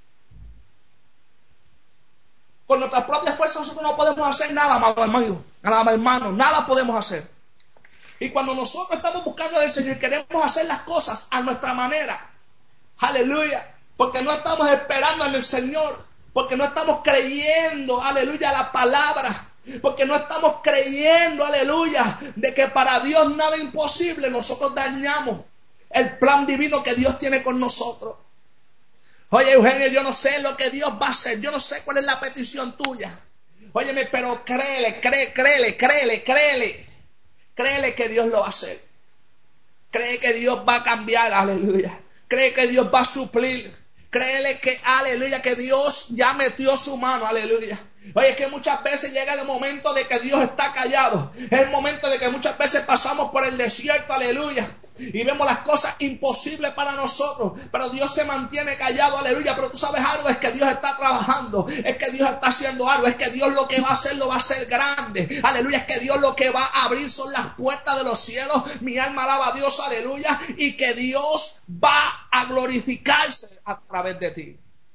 Con nuestras propias fuerzas nosotros no podemos hacer nada, amado hermano, nada, hermano, nada podemos hacer. Y cuando nosotros estamos buscando al Señor y queremos hacer las cosas a nuestra manera, aleluya, porque no estamos esperando en el Señor, porque no estamos creyendo, aleluya, la palabra, porque no estamos creyendo, aleluya, de que para Dios nada es imposible, nosotros dañamos el plan divino que Dios tiene con nosotros. Oye, Eugenio, yo no sé lo que Dios va a hacer. Yo no sé cuál es la petición tuya. Óyeme, pero créele, cree, créele, créele, créele. Créele que Dios lo va a hacer. Cree que Dios va a cambiar, aleluya. Cree que Dios va a suplir. Créele que, aleluya, que Dios ya metió su mano, aleluya. Oye, es que muchas veces llega el momento de que Dios está callado. Es el momento de que muchas veces pasamos por el desierto, aleluya, y vemos las cosas imposibles para nosotros, pero Dios se mantiene callado, aleluya. Pero tú sabes algo, es que Dios está trabajando, es que Dios está haciendo algo, es que Dios lo que va a hacer lo va a hacer grande, aleluya. Es que Dios lo que va a abrir son las puertas de los cielos. Mi alma alaba a Dios, aleluya, y que Dios va a glorificarse a través de ti.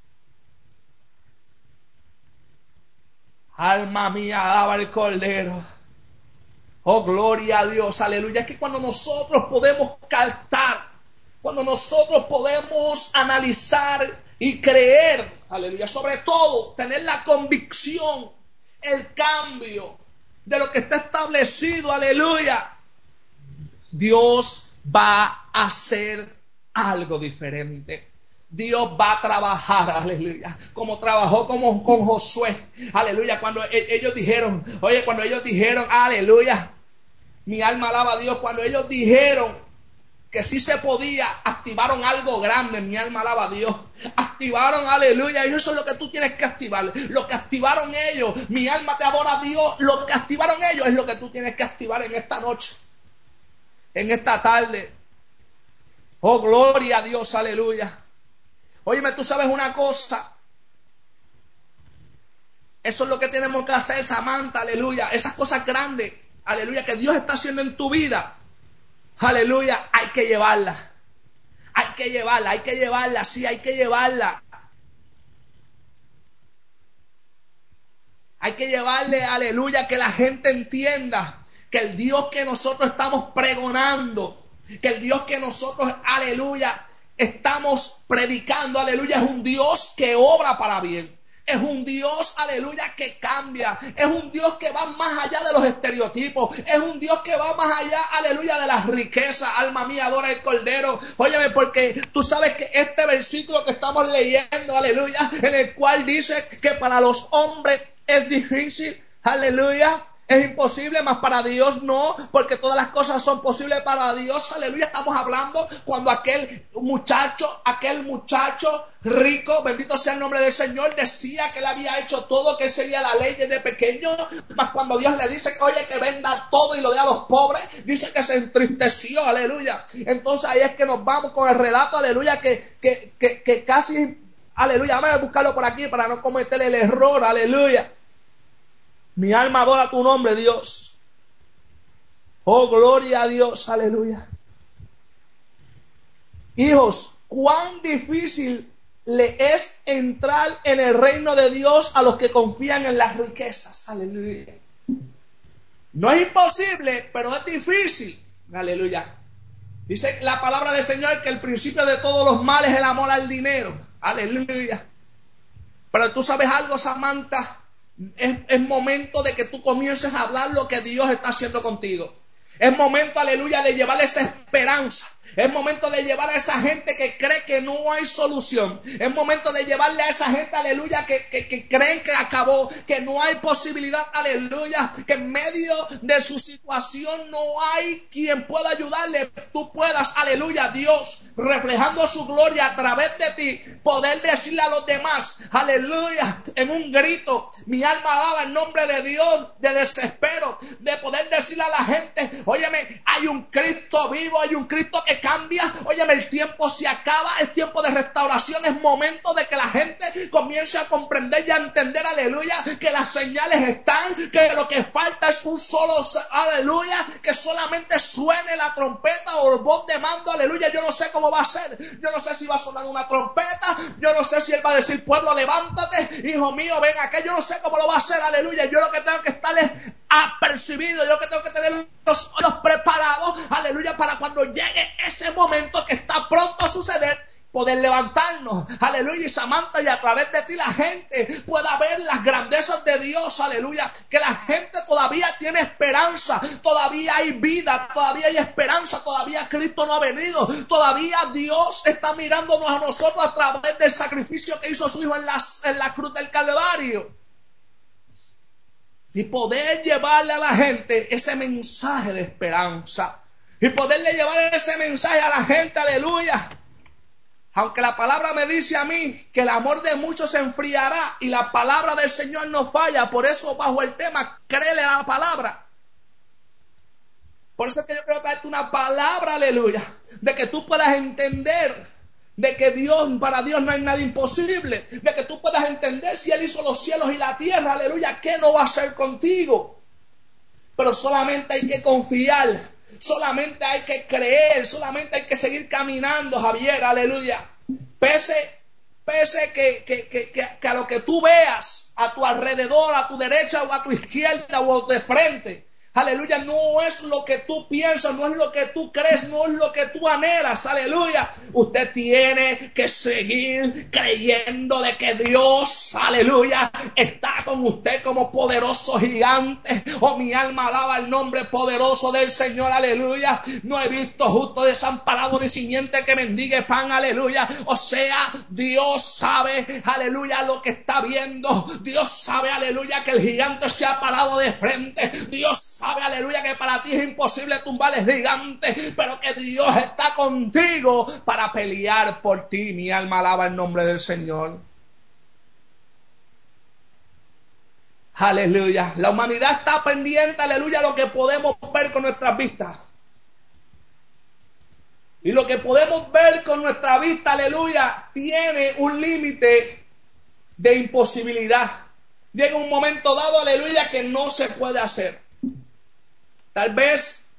Alma mía, alaba al Cordero. Oh, gloria a Dios, aleluya. Es que cuando nosotros podemos captar, cuando nosotros podemos analizar y creer, aleluya, sobre todo tener la convicción, el cambio, de lo que está establecido, aleluya, Dios va a hacer algo diferente. Dios va a trabajar, aleluya, como trabajó como con Josué, aleluya, cuando ellos dijeron, oye, cuando ellos dijeron, aleluya, mi alma alaba a Dios, cuando ellos dijeron que sí se podía, activaron algo grande, mi alma alaba a Dios, activaron, aleluya, y eso es lo que tú tienes que activar, lo que activaron ellos, mi alma te adora a Dios, lo que activaron ellos es lo que tú tienes que activar en esta noche, en esta tarde. Oh, gloria a Dios, aleluya. Óyeme, tú sabes una cosa, eso es lo que tenemos que hacer, Samantha, aleluya, esas cosas grandes, aleluya, que Dios está haciendo en tu vida, aleluya, hay que llevarlas, hay que llevarla, hay que llevarla, sí, hay que llevarla, hay que llevarle, aleluya, que la gente entienda que el Dios que nosotros estamos pregonando, que el Dios que nosotros, aleluya, estamos predicando, aleluya, es un Dios que obra para bien. Es un Dios, aleluya, que cambia. Es un Dios que va más allá de los estereotipos. Es un Dios que va más allá, aleluya, de las riquezas. Alma mía, adora el Cordero. Óyeme, porque tú sabes que este versículo que estamos leyendo, aleluya, en el cual dice que para los hombres es difícil, aleluya, es imposible, mas para Dios no, porque todas las cosas son posibles para Dios, aleluya. Estamos hablando cuando aquel muchacho, aquel muchacho rico, bendito sea el nombre del Señor, decía que él había hecho todo, que él seguía la ley desde pequeño, mas cuando Dios le dice que oye, que venda todo y lo dé a los pobres, dice que se entristeció, aleluya. Entonces ahí es que nos vamos con el relato, aleluya, que, que, que, que casi, aleluya, vamos a buscarlo por aquí para no cometer el error, aleluya. Mi alma adora tu nombre, Dios. Oh, gloria a Dios, aleluya. Hijos, cuán difícil le es entrar en el reino de Dios a los que confían en las riquezas, aleluya. No es imposible, pero es difícil, aleluya. Dice la palabra del Señor que el principio de todos los males es el amor al dinero, aleluya. Pero tú sabes algo, Samantha, es, es momento de que tú comiences a hablar lo que Dios está haciendo contigo. Es momento, aleluya, de llevar esa esperanza. Es momento de llevar a esa gente que cree que no hay solución. Es momento de llevarle a esa gente, aleluya, que, que, que creen que acabó, que no hay posibilidad, aleluya, que en medio de su situación no hay quien pueda ayudarle. Tú puedas, aleluya, Dios, reflejando su gloria a través de ti, poder decirle a los demás, aleluya, en un grito, mi alma alaba el nombre de Dios, de desespero, de poder decirle a la gente, óyeme, hay un Cristo vivo, hay un Cristo que cambia, óyeme, el tiempo se acaba, es tiempo de restauración, es momento de que la gente comience a comprender y a entender, aleluya, que las señales están, que lo que falta es un solo, aleluya, que solamente suene la trompeta o el voz de mando, aleluya. Yo no sé cómo va a ser, yo no sé si va a sonar una trompeta, yo no sé si él va a decir, pueblo, levántate, hijo mío, ven acá, yo no sé cómo lo va a hacer, aleluya. Yo lo que tengo que estar es apercibido, yo lo que tengo que tener los ojos preparados, aleluya, para cuando llegue ese momento que está pronto a suceder, poder levantarnos, aleluya, y Samantha, y a través de ti la gente pueda ver las grandezas de Dios, aleluya, que la gente todavía tiene esperanza, todavía hay vida, todavía hay esperanza, todavía Cristo no ha venido, todavía Dios está mirándonos a nosotros a través del sacrificio que hizo su Hijo en la, en la cruz del Calvario. Y poder llevarle a la gente ese mensaje de esperanza. Y poderle llevar ese mensaje a la gente, aleluya. Aunque la palabra me dice a mí que el amor de muchos se enfriará y la palabra del Señor no falla. Por eso bajo el tema, créele a la palabra. Por eso es que yo quiero traerte una palabra, aleluya. De que tú puedas entender de que Dios, para Dios no hay nada imposible, de que tú puedas entender si Él hizo los cielos y la tierra, aleluya, ¿qué no va a hacer contigo? Pero solamente hay que confiar, solamente hay que creer, solamente hay que seguir caminando, Javier, aleluya. Pese, pese que, que, que, que, que a lo que tú veas a tu alrededor, a tu derecha o a tu izquierda o de frente, Aleluya, no es lo que tú piensas, no es lo que tú crees, no es lo que tú anhelas. Aleluya. Usted tiene que seguir creyendo de que Dios, aleluya, está con usted como poderoso gigante. Oh, mi alma alaba el nombre poderoso del Señor. Aleluya. No he visto justo desamparado ni simiente que mendigue pan. Aleluya. O sea, Dios sabe, aleluya, lo que está viendo. Dios sabe, aleluya, que el gigante se ha parado de frente. Dios sabe, Sabe, aleluya, que para ti es imposible tumbar el gigante, pero que Dios está contigo para pelear por ti. Mi alma alaba el nombre del Señor. Aleluya. La humanidad está pendiente, aleluya, a lo que podemos ver con nuestras vistas. Y lo que podemos ver con nuestra vista, aleluya, tiene un límite de imposibilidad. Llega un momento dado, aleluya, que no se puede hacer. Tal vez,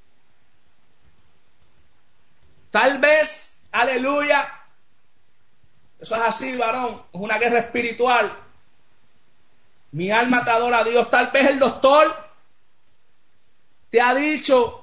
tal vez, aleluya, eso es así, varón, es una guerra espiritual. Mi alma te adora a Dios. Tal vez el doctor te ha dicho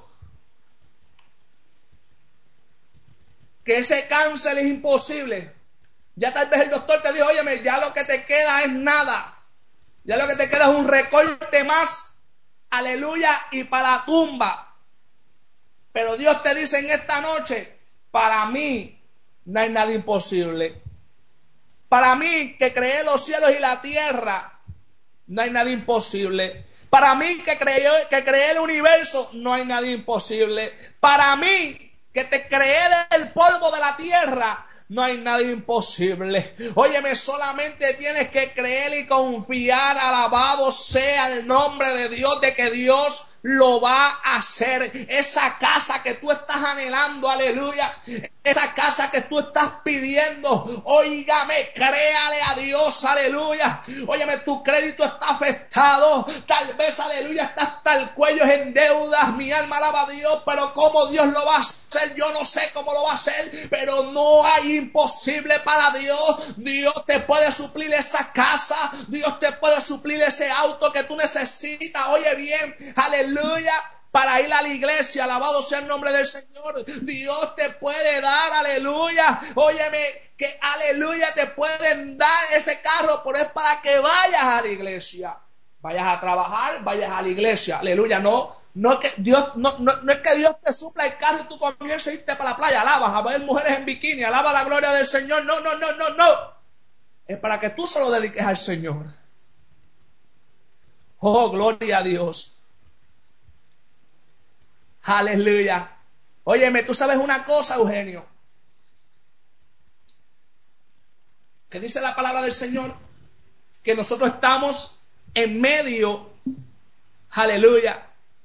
que ese cáncer es imposible. Ya tal vez el doctor te dijo, óyeme, ya lo que te queda es nada. Ya lo que te queda es un recorte más, aleluya, y para la tumba. Pero Dios te dice en esta noche, para mí no hay nada imposible. Para mí, que creé los cielos y la tierra, no hay nada imposible. Para mí, que creé, que creé el universo, no hay nada imposible. Para mí, que te creé del polvo de la tierra, no hay nada imposible. Óyeme, solamente tienes que creer y confiar. Alabado sea el nombre de Dios, de que Dios lo va a hacer. Esa casa que tú estás anhelando, aleluya, esa casa que tú estás pidiendo, óigame, créale a Dios, aleluya. Óyeme, tu crédito está afectado, tal vez, aleluya, estás hasta el cuello en deudas. Mi alma alaba a Dios, pero cómo Dios lo va a hacer, yo no sé cómo lo va a hacer, pero no hay imposible para Dios. Dios te puede suplir esa casa, Dios te puede suplir ese auto que tú necesitas. Oye bien, aleluya, para ir a la iglesia. Alabado sea el nombre del Señor. Dios te puede dar, aleluya, óyeme, que aleluya, te pueden dar ese carro, pero es para que vayas a la iglesia, vayas a trabajar, vayas a la iglesia. Aleluya. No, no es que Dios, no, no, no es que Dios te supla el carro y tú comiences a irte para la playa, alabas a ver mujeres en bikini, alaba la gloria del Señor. No, no, no, no, no. Es para que tú se lo dediques al Señor. Oh, gloria a Dios. Aleluya. Óyeme, tú sabes una cosa, Eugenio, que dice la palabra del Señor, que nosotros estamos en medio, aleluya,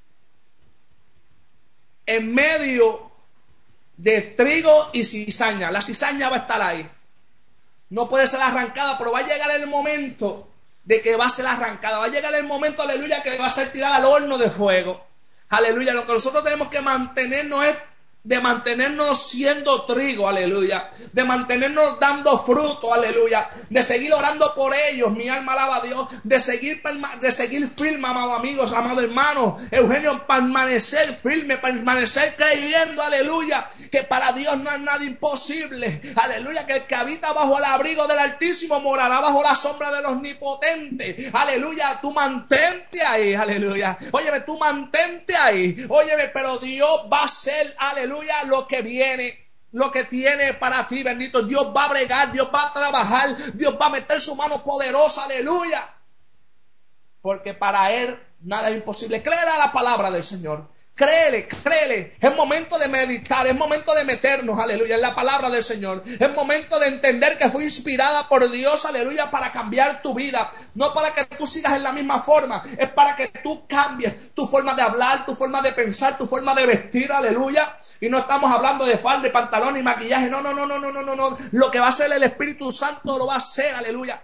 en medio de trigo y cizaña. La cizaña va a estar ahí. No puede ser arrancada, pero va a llegar el momento de que va a ser arrancada. Va a llegar el momento, aleluya, que va a ser tirada al horno de fuego. Aleluya. Lo que nosotros tenemos que mantenernos es de mantenernos siendo trigo, aleluya, de mantenernos dando fruto, aleluya, de seguir orando por ellos. Mi alma alaba a Dios, de seguir, de seguir firme, amados amigos, amados hermanos. Eugenio, permanecer firme, permanecer creyendo, aleluya, que para Dios no es nada imposible, aleluya, que el que habita bajo el abrigo del Altísimo morará bajo la sombra del Omnipotente. Aleluya, tú mantente ahí, aleluya, óyeme, tú mantente ahí, óyeme, pero Dios va a ser, aleluya, lo que viene, lo que tiene para ti, bendito. Dios va a bregar, Dios va a trabajar, Dios va a meter su mano poderosa, aleluya, porque para Él nada es imposible. Créele a la palabra del Señor, créele, créele. Es momento de meditar, es momento de meternos, aleluya, en la palabra del Señor. Es momento de entender que fue inspirada por Dios, aleluya, para cambiar tu vida. No para que tú sigas en la misma forma, es para que tú cambies tu forma de hablar, tu forma de pensar, tu forma de vestir, aleluya. Y no estamos hablando de falda, de pantalón y maquillaje, no, no, no, no, no, no, no, no. Lo que va a hacer el Espíritu Santo lo va a hacer, aleluya.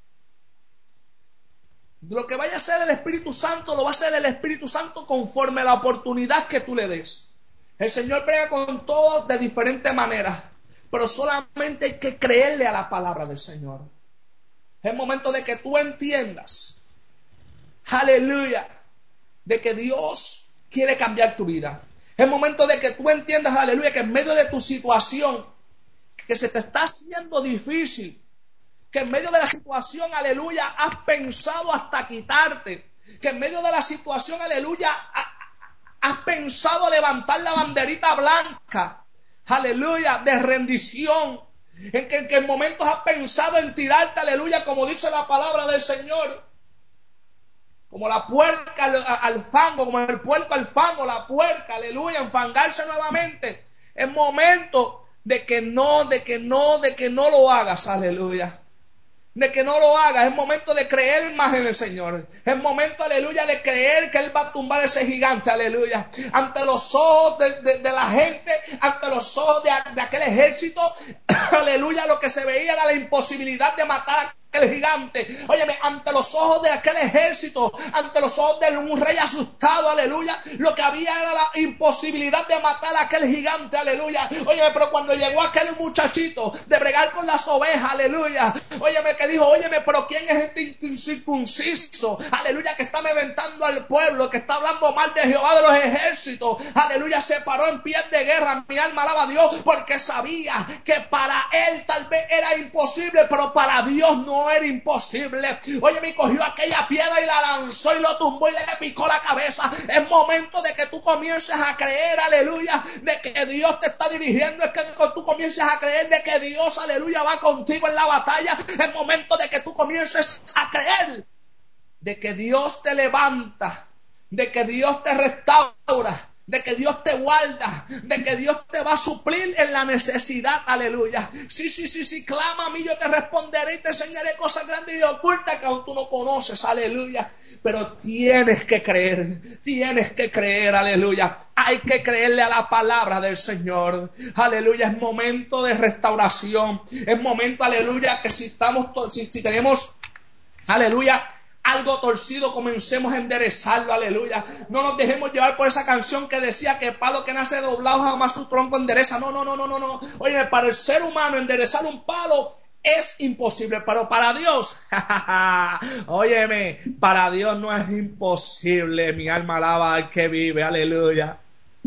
Lo que vaya a hacer el Espíritu Santo, lo va a hacer el Espíritu Santo conforme a la oportunidad que tú le des. El Señor brega con todos de diferentes maneras, pero solamente hay que creerle a la palabra del Señor. Es el momento de que tú entiendas, aleluya, de que Dios quiere cambiar tu vida. Es momento de que tú entiendas, aleluya, que en medio de tu situación, que se te está haciendo difícil, que en medio de la situación, aleluya, has pensado hasta quitarte, que en medio de la situación, aleluya, has pensado levantar la banderita blanca, aleluya, de rendición, en que, en que en momentos has pensado en tirarte, aleluya, como dice la palabra del Señor, como la puerca al, al fango, como el puerco al fango, la puerca, aleluya, enfangarse nuevamente. Es momento de que no, de que no, de que no lo hagas, aleluya. De que no lo hagas, es momento de creer más en el Señor. Es momento, aleluya, de creer que Él va a tumbar ese gigante, aleluya. Ante los ojos de, de, de la gente, ante los ojos de, de aquel ejército, aleluya, lo que se veía era la imposibilidad de matar a aquel gigante. Óyeme, ante los ojos de aquel ejército, ante los ojos de un rey asustado, aleluya, lo que había era la imposibilidad de matar a aquel gigante, aleluya. Óyeme, pero cuando llegó aquel muchachito de bregar con las ovejas, aleluya, óyeme, que dijo, óyeme, pero ¿quién es este incircunciso? Aleluya, que está amedrentando al pueblo, que está hablando mal de Jehová de los ejércitos. Aleluya, se paró en pie de guerra. Mi alma alaba a Dios, porque sabía que para él tal vez era imposible, pero para Dios no era imposible. Óyeme, cogió aquella piedra y la lanzó y lo tumbó y le picó la cabeza. Es momento de que tú comiences a creer, aleluya, de que Dios te está dirigiendo. Es que tú comiences a creer de que Dios, aleluya, va contigo en la batalla. Es momento de que tú comiences a creer de que Dios te levanta, de que Dios te restaura, de que Dios te guarda, de que Dios te va a suplir en la necesidad, aleluya. Sí, sí, sí, sí, clama a mí, yo te responderé y te enseñaré cosas grandes y ocultas que aún tú no conoces, aleluya. Pero tienes que creer, tienes que creer, aleluya. Hay que creerle a la palabra del Señor, aleluya. Es momento de restauración, es momento, aleluya, que si estamos, si, si tenemos, aleluya, algo torcido, comencemos a enderezarlo, aleluya. No nos dejemos llevar por esa canción que decía que palo que nace doblado jamás su tronco endereza. No, no, no, no, no, no. Oye, para el ser humano enderezar un palo es imposible, pero para Dios, óyeme, para Dios no es imposible. Mi alma alaba al que vive, aleluya.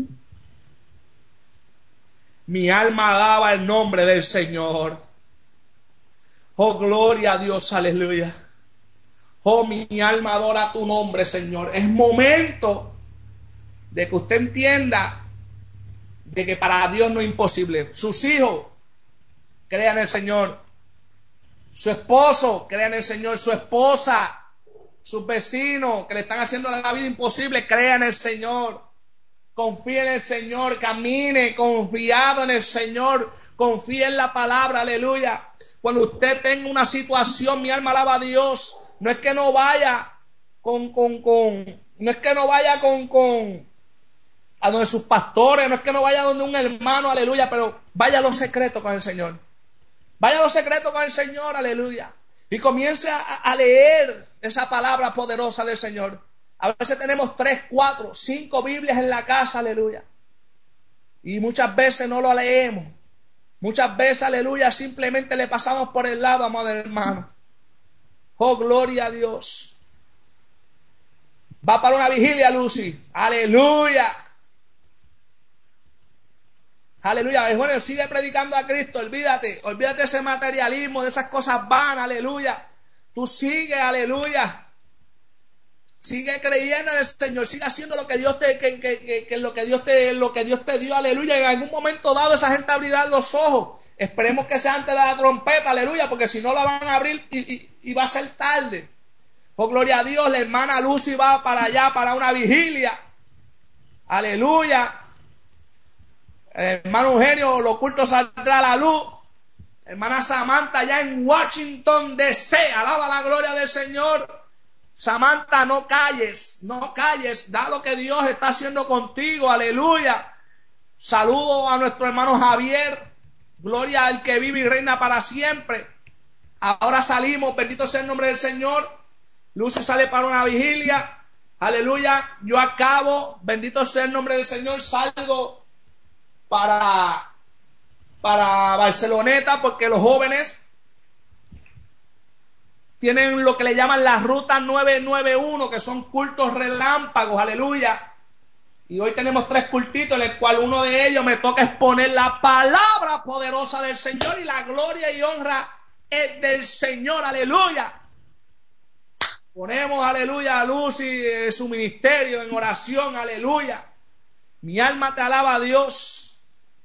Mi alma alaba el nombre del Señor. Oh, gloria a Dios, aleluya. Oh, mi alma adora tu nombre, Señor. Es momento de que usted entienda de que para Dios no es imposible. Sus hijos, crean en el Señor. Su esposo, crean en el Señor. Su esposa, sus vecinos que le están haciendo la vida imposible, crean en el Señor. Confía en el Señor, camine confiado en el Señor. Confía en la palabra, aleluya. Cuando usted tenga una situación, mi alma alaba a Dios. No es que no vaya con, con, con, no es que no vaya con, con, a donde sus pastores, no es que no vaya donde un hermano, aleluya, pero vaya a los secretos con el Señor. Vaya a los secretos con el Señor, aleluya. Y comience a, a leer esa palabra poderosa del Señor. A veces tenemos tres, cuatro, cinco Biblias en la casa, aleluya. Y muchas veces no lo leemos. Muchas veces, aleluya, simplemente le pasamos por el lado, amado hermano. Oh, gloria a Dios. Va para una vigilia, Lucy. Aleluya. Aleluya. Bueno, sigue predicando a Cristo. Olvídate. Olvídate de ese materialismo, de esas cosas vanas. Aleluya. Tú sigue, aleluya. Sigue creyendo en el Señor. Sigue haciendo lo que Dios te, que, que, que, que lo que Dios te, lo que Dios te dio. Aleluya. En algún momento dado esa gente abrirá los ojos. Esperemos que sea antes de la trompeta. Aleluya. Porque si no la van a abrir y, y, y va a ser tarde. Oh, gloria a Dios, la hermana Lucy va para allá, para una vigilia. Aleluya. El hermano Eugenio, lo oculto saldrá a la luz. Hermana Samantha, allá en Washington, D C Alaba la gloria del Señor. Samantha, no calles, no calles. Da lo que Dios está haciendo contigo. Aleluya. Saludo a nuestro hermano Javier. Gloria al que vive y reina para siempre. Ahora salimos, bendito sea el nombre del Señor. Lucy sale para una vigilia, aleluya. Yo acabo, bendito sea el nombre del Señor, salgo para, para Barceloneta porque los jóvenes tienen lo que le llaman la ruta nueve nueve uno, que son cultos relámpagos, aleluya. Y hoy tenemos tres cultitos, en el cual uno de ellos me toca exponer la palabra poderosa del Señor, y la gloria y honra es del Señor, aleluya. Ponemos, aleluya, a Lucy eh, su ministerio en oración, aleluya. Mi alma te alaba a Dios.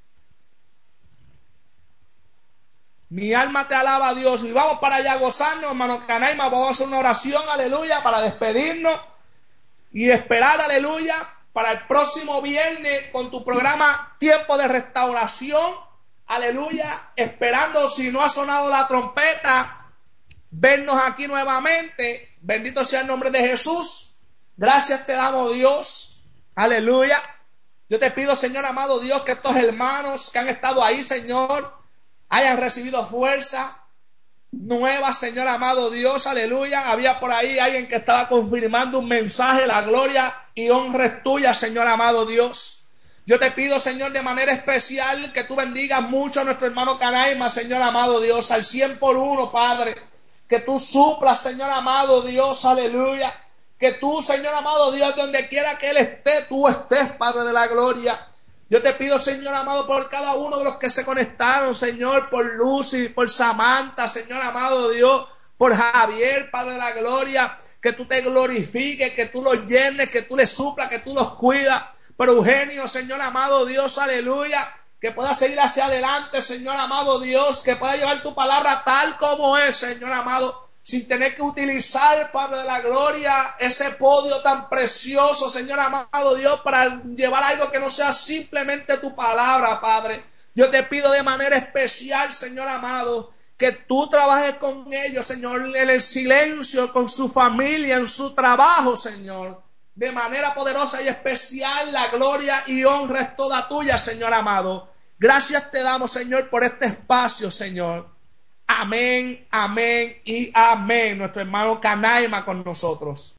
Mi alma te alaba a Dios. Y vamos para allá a gozarnos, hermano Canaima. Vamos a hacer una oración, aleluya, para despedirnos y esperar, aleluya, para el próximo viernes con tu programa Tiempo de Restauración, aleluya, esperando, si no ha sonado la trompeta, vernos aquí nuevamente. Bendito sea el nombre de Jesús. Gracias te damos, Dios, aleluya. Yo te pido, Señor amado Dios, que estos hermanos que han estado ahí, Señor, hayan recibido fuerza nueva, Señor amado Dios, aleluya. Había por ahí alguien que estaba confirmando un mensaje, la gloria y honra es tuya, Señor amado Dios. Yo te pido, Señor, de manera especial que tú bendigas mucho a nuestro hermano Canaima, Señor amado Dios, al cien por uno, Padre. Que tú suplas, Señor amado Dios, aleluya. Que tú, Señor amado Dios, donde quiera que él esté, tú estés, Padre de la gloria. Yo te pido, Señor amado, por cada uno de los que se conectaron, Señor, por Lucy, por Samantha, Señor amado Dios, por Javier, Padre de la gloria, que tú te glorifiques, que tú los llenes, que tú les suplas, que tú los cuidas. Por Eugenio, Señor amado Dios, aleluya, que pueda seguir hacia adelante, Señor amado Dios, que pueda llevar tu palabra tal como es, Señor amado, sin tener que utilizar, Padre de la gloria, ese podio tan precioso, Señor amado Dios, para llevar algo que no sea simplemente tu palabra, Padre. Yo te pido de manera especial, Señor amado, que tú trabajes con ellos, Señor, en el silencio, con su familia, en su trabajo, Señor. De manera poderosa y especial, la gloria y honra es toda tuya, Señor amado. Gracias te damos, Señor, por este espacio, Señor. Amén, amén y amén. Nuestro hermano Canaima con nosotros.